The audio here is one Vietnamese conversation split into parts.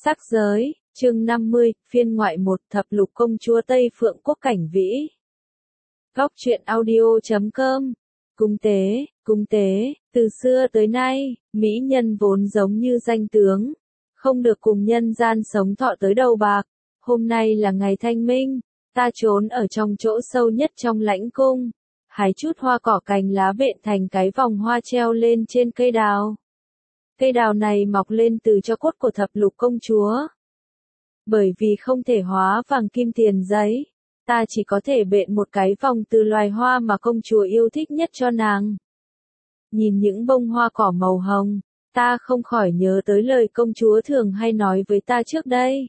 Sắc giới, chương 50, phiên ngoại 1, thập lục công chúa Tây Phượng Quốc Cảnh Vĩ. Góc truyện audio.com. Cung tế, từ xưa tới nay, mỹ nhân vốn giống như danh tướng, không được cùng nhân gian sống thọ tới đầu bạc. Hôm nay là ngày thanh minh, ta trốn ở trong chỗ sâu nhất trong lãnh cung, hái chút hoa cỏ cành lá bện thành cái vòng hoa treo lên trên cây đào. Cây đào này mọc lên từ tro cốt của thập lục công chúa. Bởi vì không thể hóa vàng kim tiền giấy, ta chỉ có thể bện một cái vòng từ loài hoa mà công chúa yêu thích nhất cho nàng. Nhìn những bông hoa cỏ màu hồng, ta không khỏi nhớ tới lời công chúa thường hay nói với ta trước đây.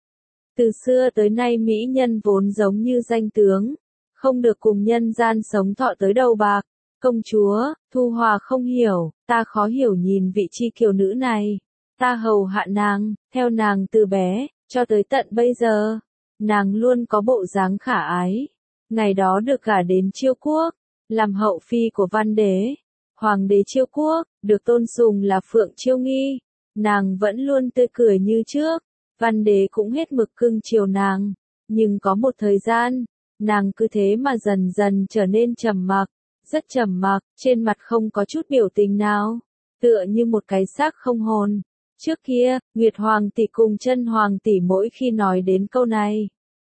Từ xưa tới nay mỹ nhân vốn giống như danh tướng, không được cùng nhân gian sống thọ tới đầu bạc. Công chúa, Thu Hòa không hiểu, ta khó hiểu nhìn vị chi kiều nữ này. Ta hầu hạ nàng, theo nàng từ bé, cho tới tận bây giờ. Nàng luôn có bộ dáng khả ái. Ngày đó được gả đến Chiêu Quốc, làm hậu phi của Văn Đế. Hoàng đế Chiêu Quốc, được tôn sùng là Phượng Chiêu Nghi. Nàng vẫn luôn tươi cười như trước. Văn Đế cũng hết mực cưng chiều nàng. Nhưng có một thời gian, nàng cứ thế mà dần dần trở nên trầm mặc. Rất trầm mặc, trên mặt không có chút biểu tình nào, tựa như một cái xác không hồn. Trước kia, Nguyệt Hoàng tỷ cùng Chân Hoàng tỷ mỗi khi nói đến câu này,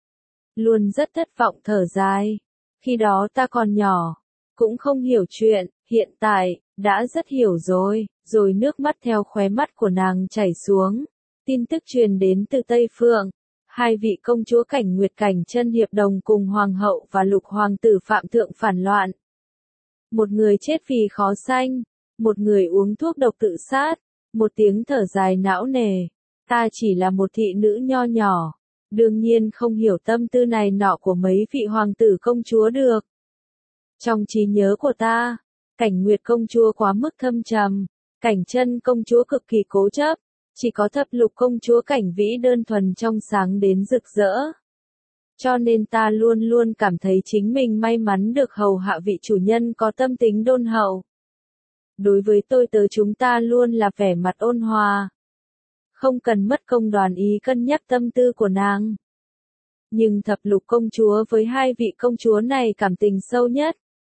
luôn rất thất vọng thở dài. Khi đó ta còn nhỏ, cũng không hiểu chuyện, hiện tại, đã rất hiểu rồi. Rồi nước mắt theo khóe mắt của nàng chảy xuống. Tin tức truyền đến từ Tây Phượng. Hai vị công chúa Cảnh Nguyệt Cảnh Chân hiệp đồng cùng Hoàng hậu và Lục Hoàng tử Phạm Thượng phản loạn. Một người chết vì khó sanh, một người uống thuốc độc tự sát, một tiếng thở dài não nề. Ta chỉ là một thị nữ nho nhỏ, đương nhiên không hiểu tâm tư này nọ của mấy vị hoàng tử công chúa được. Trong trí nhớ của ta, Cảnh Nguyệt công chúa quá mức thâm trầm, Cảnh Chân công chúa cực kỳ cố chấp, chỉ có thập lục công chúa Cảnh Vĩ đơn thuần trong sáng đến rực rỡ. Cho nên ta luôn luôn cảm thấy chính mình may mắn được hầu hạ vị chủ nhân có tâm tính đôn hậu. Đối với tôi tớ chúng ta luôn là vẻ mặt ôn hòa. Không cần mất công đoán ý cân nhắc tâm tư của nàng. Nhưng thập lục công chúa với hai vị công chúa này cảm tình sâu nhất.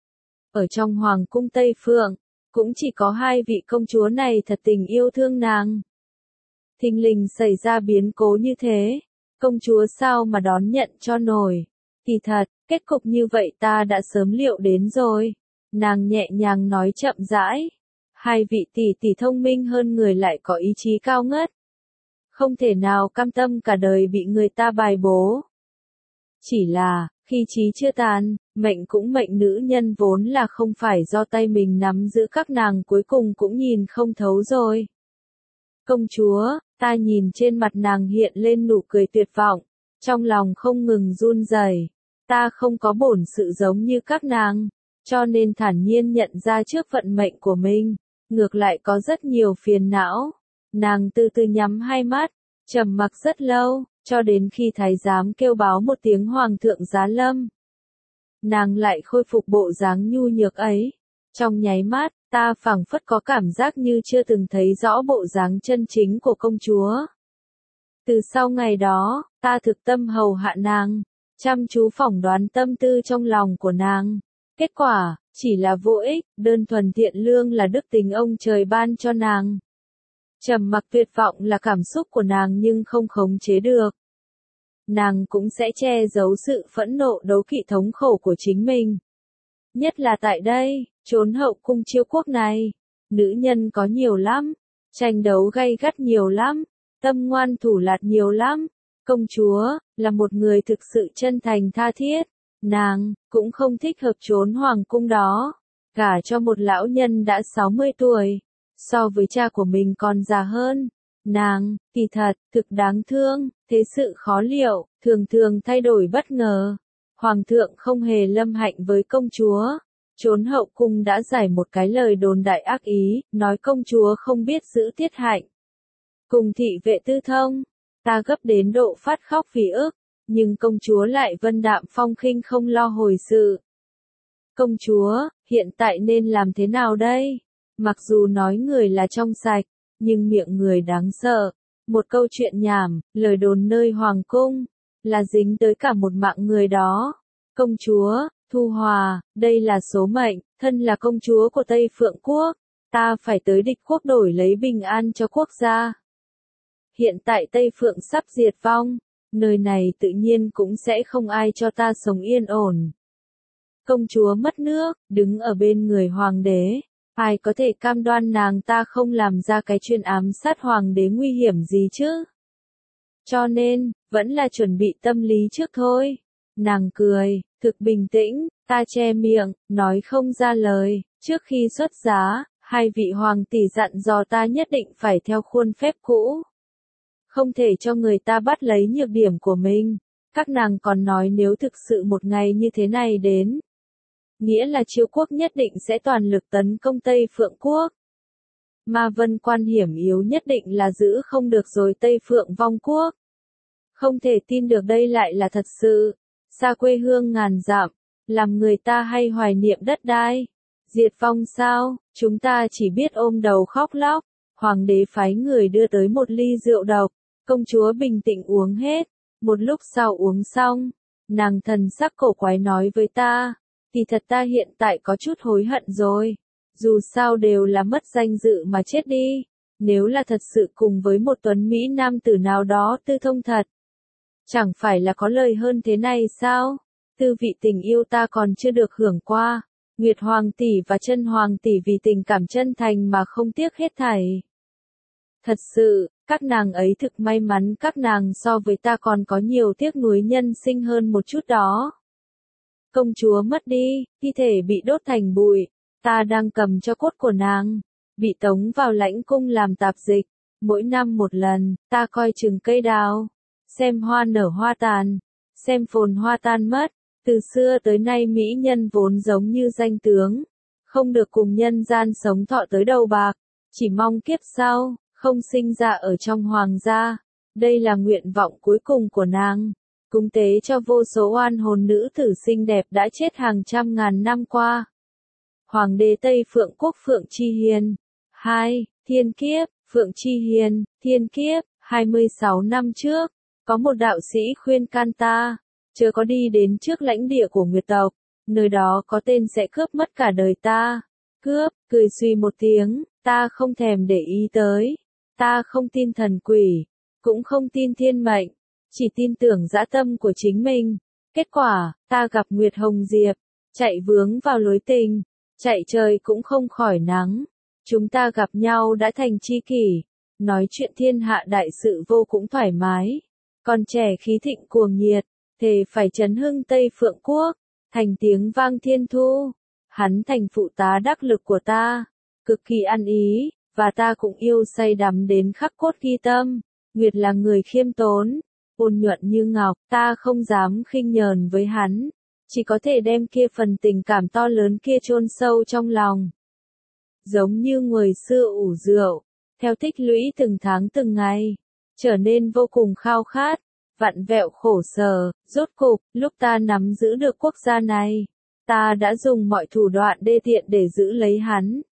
Ở trong Hoàng cung Tây Phượng, cũng chỉ có hai vị công chúa này thật tình yêu thương nàng. Thình lình xảy ra biến cố như thế. Công chúa sao mà đón nhận cho nổi. Kỳ thật, kết cục như vậy ta đã sớm liệu đến rồi. Nàng nhẹ nhàng nói chậm rãi. Hai vị tỷ tỷ thông minh hơn người lại có ý chí cao ngất. Không thể nào cam tâm cả đời bị người ta bài bố. Chỉ là, khi trí chưa tàn, mệnh cũng mệnh nữ nhân vốn là không phải do tay mình nắm giữ các nàng cuối cùng cũng nhìn không thấu rồi. Công chúa, ta nhìn trên mặt nàng hiện lên nụ cười tuyệt vọng, trong lòng không ngừng run rẩy. Ta không có bổn sự giống như các nàng, cho nên thản nhiên nhận ra trước vận mệnh của mình, ngược lại có rất nhiều phiền não. Nàng từ từ nhắm hai mắt, trầm mặc rất lâu, cho đến khi thái giám kêu báo một tiếng hoàng thượng giá lâm. Nàng lại khôi phục bộ dáng nhu nhược ấy. Trong nháy mắt, ta phảng phất có cảm giác như chưa từng thấy rõ bộ dáng chân chính của công chúa. Từ sau ngày đó, ta thực tâm hầu hạ nàng, chăm chú phỏng đoán tâm tư trong lòng của nàng. Kết quả, chỉ là vô ích, đơn thuần thiện lương là đức tính ông trời ban cho nàng. Trầm mặc tuyệt vọng là cảm xúc của nàng nhưng không khống chế được. Nàng cũng sẽ che giấu sự phẫn nộ đố kỵ thống khổ của chính mình. Nhất là tại đây, chốn hậu cung Chiêu Quốc này, nữ nhân có nhiều lắm, tranh đấu gay gắt nhiều lắm, tâm ngoan thủ lạt nhiều lắm. Công chúa, là một người thực sự chân thành tha thiết, nàng, cũng không thích hợp chốn hoàng cung đó, gả cho một lão nhân đã 60 tuổi, so với cha của mình còn già hơn. Nàng, kỳ thật, thực đáng thương, thế sự khó liệu, thường thường thay đổi bất ngờ. Hoàng thượng không hề lâm hạnh với công chúa. Chốn hậu cung đã giải một cái lời đồn đại ác ý, nói công chúa không biết giữ tiết hạnh. Cùng thị vệ tư thông, ta gấp đến độ phát khóc vì ức, nhưng công chúa lại vân đạm phong khinh không lo hồi sự. Công chúa, hiện tại nên làm thế nào đây? Mặc dù nói người là trong sạch, nhưng miệng người đáng sợ. Một câu chuyện nhảm, lời đồn nơi hoàng cung, là dính tới cả một mạng người đó. Công chúa, Thu Hòa, đây là số mệnh, thân là công chúa của Tây Phượng Quốc, ta phải tới địch quốc đổi lấy bình an cho quốc gia. Hiện tại Tây Phượng sắp diệt vong, nơi này tự nhiên cũng sẽ không ai cho ta sống yên ổn. Công chúa mất nước, đứng ở bên người hoàng đế, ai có thể cam đoan nàng ta không làm ra cái chuyện ám sát hoàng đế nguy hiểm gì chứ? Cho nên, vẫn là chuẩn bị tâm lý trước thôi. Nàng cười, thực bình tĩnh, ta che miệng, nói không ra lời, trước khi xuất giá, hai vị hoàng tỷ dặn dò ta nhất định phải theo khuôn phép cũ. Không thể cho người ta bắt lấy nhược điểm của mình. Các nàng còn nói nếu thực sự một ngày như thế này đến, nghĩa là Chiêu quốc nhất định sẽ toàn lực tấn công Tây Phượng Quốc. Ma Vân Quan hiểm yếu nhất định là giữ không được rồi Tây Phượng vong quốc. Không thể tin được đây lại là thật sự. Xa quê hương ngàn dặm, làm người ta hay hoài niệm đất đai. Diệt vong sao, chúng ta chỉ biết ôm đầu khóc lóc. Hoàng đế phái người đưa tới một ly rượu độc, công chúa bình tĩnh uống hết. Một lúc sau uống xong, nàng thần sắc cổ quái nói với ta, thì thật ta hiện tại có chút hối hận rồi. Dù sao đều là mất danh dự mà chết đi. Nếu là thật sự cùng với một tuấn Mỹ nam tử nào đó tư thông thật, chẳng phải là có lời hơn thế này sao? Tư vị tình yêu ta còn chưa được hưởng qua. Nguyệt Hoàng tỷ và Chân Hoàng tỷ vì tình cảm chân thành mà không tiếc hết thảy. Thật sự, các nàng ấy thực may mắn, các nàng so với ta còn có nhiều tiếc nuối nhân sinh hơn một chút đó. Công chúa mất đi, thi thể bị đốt thành bụi, ta đang cầm cho cốt của nàng, bị tống vào lãnh cung làm tạp dịch. Mỗi năm một lần, ta coi chừng cây đào, xem hoa nở hoa tàn, xem phồn hoa tan mất. Từ xưa tới nay mỹ nhân vốn giống như danh tướng, không được cùng nhân gian sống thọ tới đầu bạc, chỉ mong kiếp sau, không sinh ra ở trong hoàng gia. Đây là nguyện vọng cuối cùng của nàng, cúng tế cho vô số oan hồn nữ tử xinh đẹp đã chết hàng trăm ngàn năm qua. Hoàng đế Tây Phượng Quốc Phượng Chi Hiền. 2. Thiên kiếp, Phượng Chi Hiền, thiên kiếp, 26 năm trước, có một đạo sĩ khuyên can ta, chớ có đi đến trước lãnh địa của Nguyệt tộc, nơi đó có tên sẽ cướp mất cả đời ta. Cướp, cười suy một tiếng, ta không thèm để ý tới. Ta không tin thần quỷ, cũng không tin thiên mệnh, chỉ tin tưởng dã tâm của chính mình. Kết quả, ta gặp Nguyệt Hồng Diệp, chạy vướng vào lối tình, chạy trời cũng không khỏi nắng. Chúng ta gặp nhau đã thành tri kỷ, nói chuyện thiên hạ đại sự vô cùng thoải mái. Còn trẻ khí thịnh cuồng nhiệt, thề phải trấn hưng Tây Phượng Quốc, thành tiếng vang thiên thu. Hắn thành phụ tá đắc lực của ta, cực kỳ ăn ý, và ta cũng yêu say đắm đến khắc cốt ghi tâm. Nguyệt là người khiêm tốn, ôn nhuận như ngọc, ta không dám khinh nhờn với hắn, chỉ có thể đem kia phần tình cảm to lớn kia chôn sâu trong lòng. Giống như người xưa ủ rượu, theo tích lũy từng tháng từng ngày, trở nên vô cùng khao khát, vặn vẹo khổ sở. Rốt cục, lúc ta nắm giữ được quốc gia này, ta đã dùng mọi thủ đoạn đê tiện để giữ lấy hắn.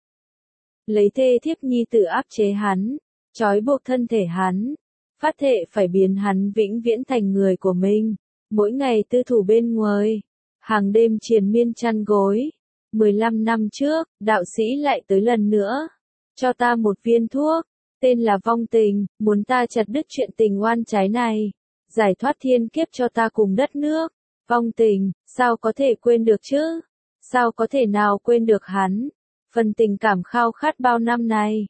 Lấy thê thiếp nhi tử áp chế hắn, trói buộc thân thể hắn, phát thệ phải biến hắn vĩnh viễn thành người của mình. Mỗi ngày tư thủ bên ngoài, hàng đêm triền miên chăn gối. 15 năm trước, đạo sĩ lại tới lần nữa, cho ta một viên thuốc, tên là vong tình, muốn ta chặt đứt chuyện tình oan trái này, giải thoát thiên kiếp cho ta cùng đất nước. Vong tình, sao có thể quên được chứ? Sao có thể nào quên được hắn? Phần tình cảm khao khát bao năm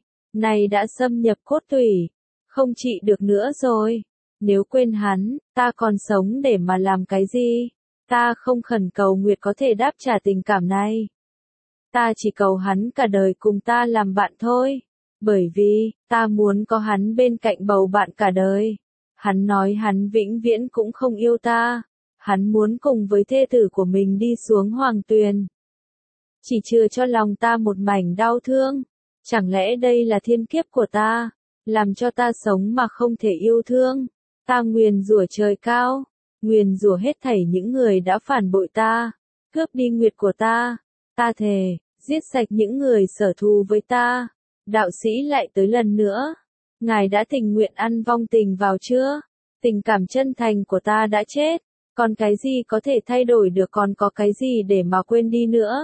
này đã xâm nhập cốt tủy, không trị được nữa rồi. Nếu quên hắn, ta còn sống để mà làm cái gì? Ta không khẩn cầu Nguyệt có thể đáp trả tình cảm này. Ta chỉ cầu hắn cả đời cùng ta làm bạn thôi. Bởi vì, ta muốn có hắn bên cạnh bầu bạn cả đời. Hắn nói hắn vĩnh viễn cũng không yêu ta. Hắn muốn cùng với thê tử của mình đi xuống hoàng tuyền. Chỉ chừa cho lòng ta một mảnh đau thương. Chẳng lẽ đây là thiên kiếp của ta, làm cho ta sống mà không thể yêu thương? Ta nguyền rủa trời cao, nguyền rủa hết thảy những người đã phản bội ta, cướp đi Nguyệt của ta. Ta thề, giết sạch những người sở thù với ta. Đạo sĩ lại tới lần nữa. Ngài đã tình nguyện ăn vong tình vào chưa? Tình cảm chân thành của ta đã chết, còn cái gì có thể thay đổi được, còn có cái gì để mà quên đi nữa?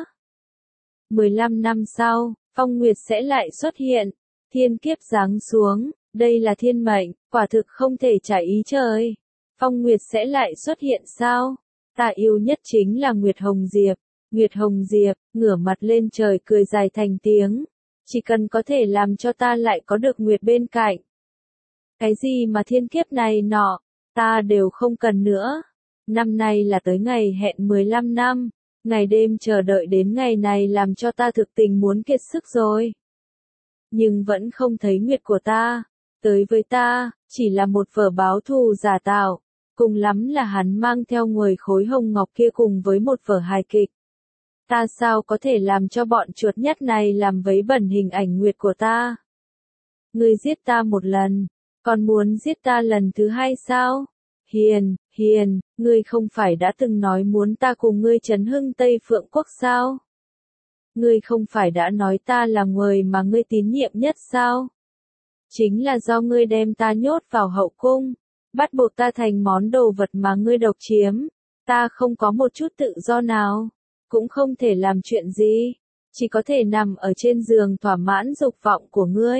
15 năm sau, phong nguyệt sẽ lại xuất hiện, thiên kiếp giáng xuống, đây là thiên mệnh, quả thực không thể trả ý trời. Phong nguyệt sẽ lại xuất hiện sao? Ta yêu nhất chính là Nguyệt Hồng Diệp. Nguyệt Hồng Diệp, ngửa mặt lên trời cười dài thành tiếng. Chỉ cần có thể làm cho ta lại có được Nguyệt bên cạnh. Cái gì mà thiên kiếp này nọ, ta đều không cần nữa. Năm nay là tới ngày hẹn 15 năm, ngày đêm chờ đợi đến ngày này làm cho ta thực tình muốn kiệt sức rồi. Nhưng vẫn không thấy Nguyệt của ta, tới với ta, chỉ là một vở báo thù giả tạo, cùng lắm là hắn mang theo nguồi khối hồng ngọc kia cùng với một vở hài kịch. Ta sao có thể làm cho bọn chuột nhắt này làm vấy bẩn hình ảnh Nguyệt của ta? Ngươi giết ta một lần, còn muốn giết ta lần thứ hai sao? Hiền, Hiền, ngươi không phải đã từng nói muốn ta cùng ngươi trấn hưng Tây Phượng Quốc sao? Ngươi không phải đã nói ta là người mà ngươi tín nhiệm nhất sao? Chính là do ngươi đem ta nhốt vào hậu cung, bắt buộc ta thành món đồ vật mà ngươi độc chiếm, ta không có một chút tự do nào, cũng không thể làm chuyện gì, chỉ có thể nằm ở trên giường thỏa mãn dục vọng của ngươi.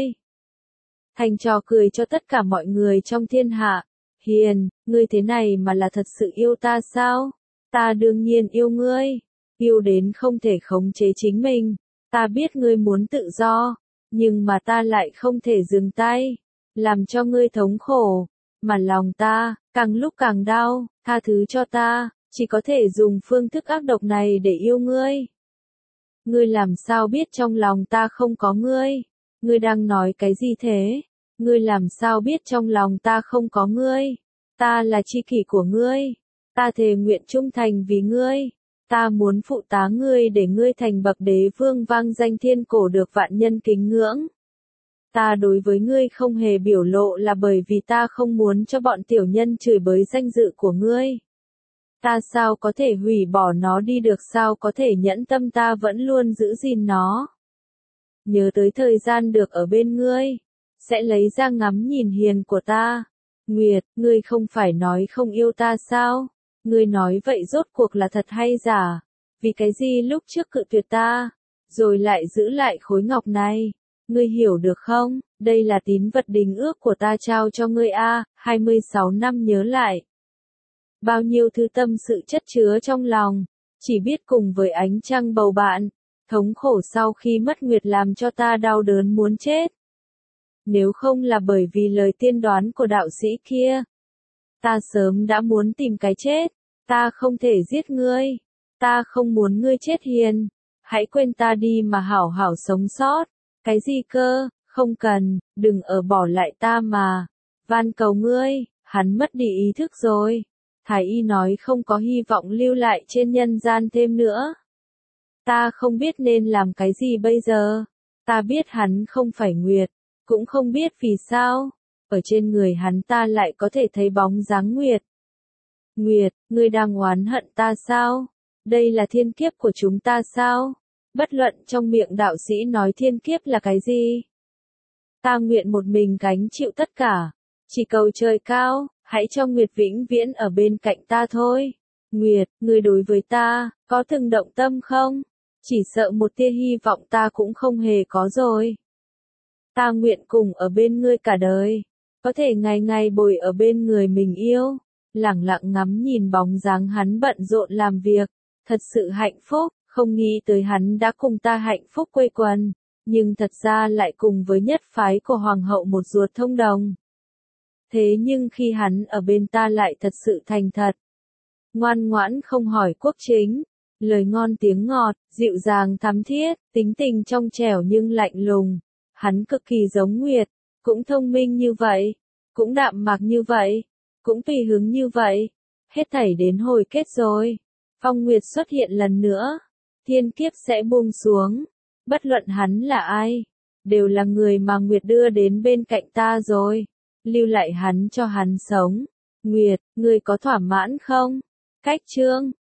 Thành trò cười cho tất cả mọi người trong thiên hạ. Hiền, ngươi thế này mà là thật sự yêu ta sao? Ta đương nhiên yêu ngươi, yêu đến không thể khống chế chính mình. Ta biết ngươi muốn tự do, nhưng mà ta lại không thể dừng tay, làm cho ngươi thống khổ, mà lòng ta càng lúc càng đau. Tha thứ cho ta, chỉ có thể dùng phương thức ác độc này để yêu ngươi. Ngươi làm sao biết trong lòng ta không có ngươi? Ngươi đang nói cái gì thế? Ngươi làm sao biết trong lòng ta không có ngươi? Ta là tri kỷ của ngươi. Ta thề nguyện trung thành vì ngươi. Ta muốn phụ tá ngươi để ngươi thành bậc đế vương vang danh thiên cổ được vạn nhân kính ngưỡng. Ta đối với ngươi không hề biểu lộ là bởi vì ta không muốn cho bọn tiểu nhân chửi bới danh dự của ngươi. Ta sao có thể hủy bỏ nó đi được, sao có thể nhẫn tâm, ta vẫn luôn giữ gìn nó. Nhớ tới thời gian được ở bên ngươi, sẽ lấy ra ngắm nhìn hiền của ta. Nguyệt, ngươi không phải nói không yêu ta sao? Ngươi nói vậy rốt cuộc là thật hay giả? Vì cái gì lúc trước cự tuyệt ta, rồi lại giữ lại khối ngọc này? Ngươi hiểu được không? Đây là tín vật đính ước của ta trao cho ngươi a, 26 năm nhớ lại. Bao nhiêu thứ tâm sự chất chứa trong lòng, chỉ biết cùng với ánh trăng bầu bạn, thống khổ sau khi mất Nguyệt làm cho ta đau đớn muốn chết. Nếu không là bởi vì lời tiên đoán của đạo sĩ kia, ta sớm đã muốn tìm cái chết. Ta không thể giết ngươi, ta không muốn ngươi chết Hiền, hãy quên ta đi mà hảo hảo sống sót. Cái gì cơ, không cần, đừng ở bỏ lại ta mà, van cầu ngươi. Hắn mất đi ý thức rồi. Thái y nói không có hy vọng lưu lại trên nhân gian thêm nữa. Ta không biết nên làm cái gì bây giờ. Ta biết hắn không phải Nguyệt, cũng không biết vì sao, ở trên người hắn ta lại có thể thấy bóng dáng Nguyệt. Nguyệt, ngươi đang oán hận ta sao? Đây là thiên kiếp của chúng ta sao? Bất luận trong miệng đạo sĩ nói thiên kiếp là cái gì, ta nguyện một mình gánh chịu tất cả. Chỉ cầu trời cao, hãy cho Nguyệt vĩnh viễn ở bên cạnh ta thôi. Nguyệt, ngươi đối với ta, có từng động tâm không? Chỉ sợ một tia hy vọng ta cũng không hề có rồi. Ta nguyện cùng ở bên ngươi cả đời, có thể ngày ngày bồi ở bên người mình yêu, lẳng lặng ngắm nhìn bóng dáng hắn bận rộn làm việc, thật sự hạnh phúc, không nghĩ tới hắn đã cùng ta hạnh phúc quây quần, nhưng thật ra lại cùng với nhất phái của hoàng hậu một ruột thông đồng. Thế nhưng khi hắn ở bên ta lại thật sự thành thật, ngoan ngoãn không hỏi quốc chính, lời ngon tiếng ngọt, dịu dàng thắm thiết, tính tình trong trẻo nhưng lạnh lùng. Hắn cực kỳ giống Nguyệt, cũng thông minh như vậy, cũng đạm mạc như vậy, cũng tùy hứng như vậy. Hết thảy đến hồi kết rồi. Phong Nguyệt xuất hiện lần nữa. Thiên kiếp sẽ buông xuống. Bất luận hắn là ai, đều là người mà Nguyệt đưa đến bên cạnh ta rồi. Lưu lại hắn cho hắn sống. Nguyệt, ngươi có thỏa mãn không? Cách chương